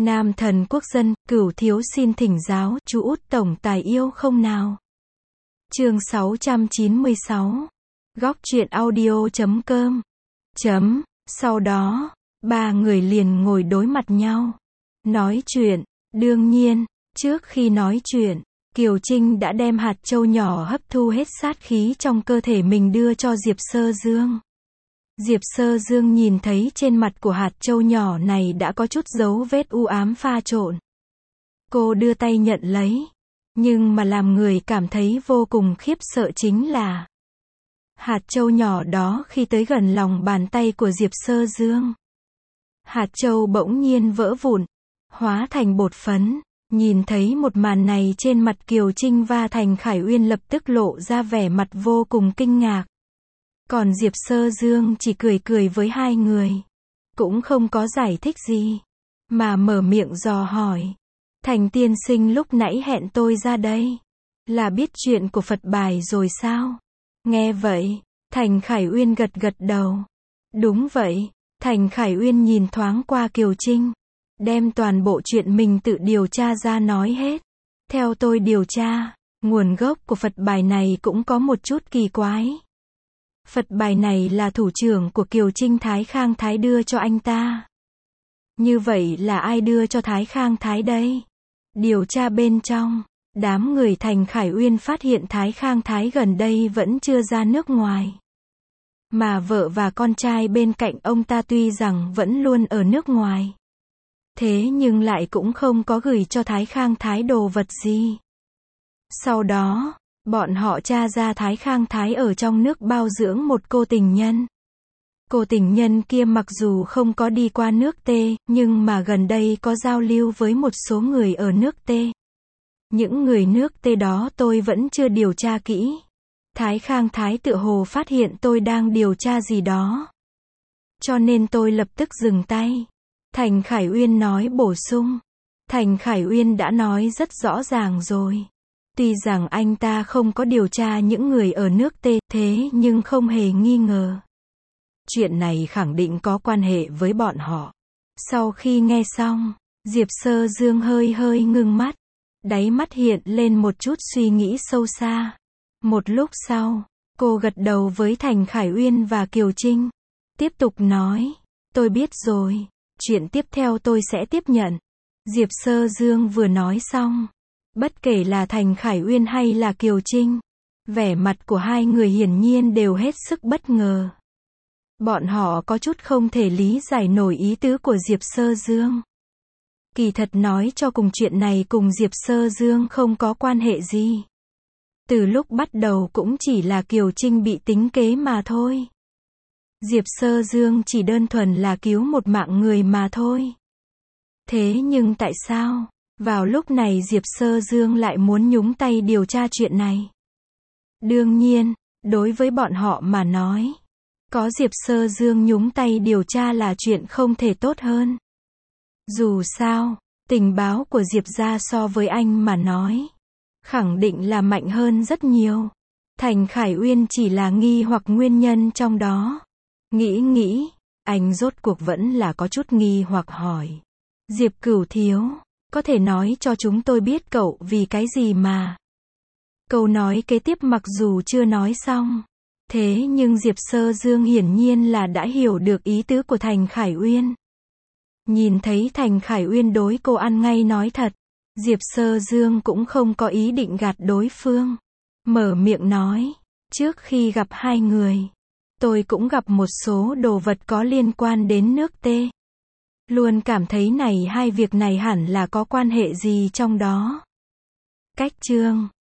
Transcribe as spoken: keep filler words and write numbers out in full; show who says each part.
Speaker 1: Nam thần quốc dân, Cửu thiếu xin thỉnh giáo, chú út tổng tài yêu không nào? Chương sáu trăm chín mươi sáu. Góc truyện audio chấm com. Chấm. Sau đó, ba người liền ngồi đối mặt nhau. Nói chuyện. Đương nhiên, trước khi nói chuyện, Kiều Trinh đã đem hạt châu nhỏ hấp thu hết sát khí trong cơ thể mình đưa cho Diệp Sơ Dương. Diệp Sơ Dương nhìn thấy trên mặt của hạt châu nhỏ này đã có chút dấu vết u ám pha trộn. Cô đưa tay nhận lấy. Nhưng mà làm người cảm thấy vô cùng khiếp sợ chính là hạt châu nhỏ đó khi tới gần lòng bàn tay của Diệp Sơ Dương, hạt châu bỗng nhiên vỡ vụn, hóa thành bột phấn. Nhìn thấy một màn này trên mặt Kiều Trinh và Thành Khải Uyên lập tức lộ ra vẻ mặt vô cùng kinh ngạc. Còn Diệp Sơ Dương chỉ cười cười với hai người. Cũng không có giải thích gì. Mà mở miệng dò hỏi. Thành tiên sinh lúc nãy hẹn tôi ra đây. Là biết chuyện của Phật bài rồi sao? Nghe vậy, Thành Khải Uyên gật gật đầu. Đúng vậy. Thành Khải Uyên nhìn thoáng qua Kiều Trinh. Đem toàn bộ chuyện mình tự điều tra ra nói hết. Theo tôi điều tra, nguồn gốc của Phật bài này cũng có một chút kỳ quái. Phật bài này là thủ trưởng của Kiều Trinh Thái Khang Thái đưa cho anh ta. Như vậy là ai đưa cho Thái Khang Thái đây? Điều tra bên trong, đám người Thành Khải Uyên phát hiện Thái Khang Thái gần đây vẫn chưa ra nước ngoài. Mà vợ và con trai bên cạnh ông ta tuy rằng vẫn luôn ở nước ngoài. Thế nhưng lại cũng không có gửi cho Thái Khang Thái đồ vật gì. Sau đó, bọn họ tra ra Thái Khang Thái ở trong nước bao dưỡng một cô tình nhân. Cô tình nhân kia mặc dù không có đi qua nước T, nhưng mà gần đây có giao lưu với một số người ở nước T. Những người nước T đó tôi vẫn chưa điều tra kỹ. Thái Khang Thái tựa hồ phát hiện tôi đang điều tra gì đó. Cho nên tôi lập tức dừng tay. Thành Khải Uyên nói bổ sung. Thành Khải Uyên đã nói rất rõ ràng rồi. Tuy rằng anh ta không có điều tra những người ở nước T, thế nhưng không hề nghi ngờ. Chuyện này khẳng định có quan hệ với bọn họ. Sau khi nghe xong, Diệp Sơ Dương hơi hơi ngưng mắt. Đáy mắt hiện lên một chút suy nghĩ sâu xa. Một lúc sau, cô gật đầu với Thành Khải Uyên và Kiều Trinh. Tiếp tục nói, tôi biết rồi, chuyện tiếp theo tôi sẽ tiếp nhận. Diệp Sơ Dương vừa nói xong. Bất kể là Thành Khải Uyên hay là Kiều Trinh, vẻ mặt của hai người hiển nhiên đều hết sức bất ngờ. Bọn họ có chút không thể lý giải nổi ý tứ của Diệp Sơ Dương. Kỳ thật nói cho cùng chuyện này cùng Diệp Sơ Dương không có quan hệ gì. Từ lúc bắt đầu cũng chỉ là Kiều Trinh bị tính kế mà thôi. Diệp Sơ Dương chỉ đơn thuần là cứu một mạng người mà thôi. Thế nhưng tại sao? Vào lúc này Diệp Sơ Dương lại muốn nhúng tay điều tra chuyện này. Đương nhiên, đối với bọn họ mà nói, có Diệp Sơ Dương nhúng tay điều tra là chuyện không thể tốt hơn. Dù sao, tình báo của Diệp gia so với anh mà nói, khẳng định là mạnh hơn rất nhiều. Thành Khải Uyên chỉ là nghi hoặc nguyên nhân trong đó. Nghĩ nghĩ, anh rốt cuộc vẫn là có chút nghi hoặc hỏi. Diệp Cửu thiếu, có thể nói cho chúng tôi biết cậu vì cái gì mà. Câu nói kế tiếp mặc dù chưa nói xong. Thế nhưng Diệp Sơ Dương hiển nhiên là đã hiểu được ý tứ của Thành Khải Uyên. Nhìn thấy Thành Khải Uyên đối cô ăn ngay nói thật. Diệp Sơ Dương cũng không có ý định gạt đối phương. Mở miệng nói. Trước khi gặp hai người, tôi cũng gặp một số đồ vật có liên quan đến nước T. Luôn cảm thấy này hai việc này hẳn là có quan hệ gì trong đó. Cách chương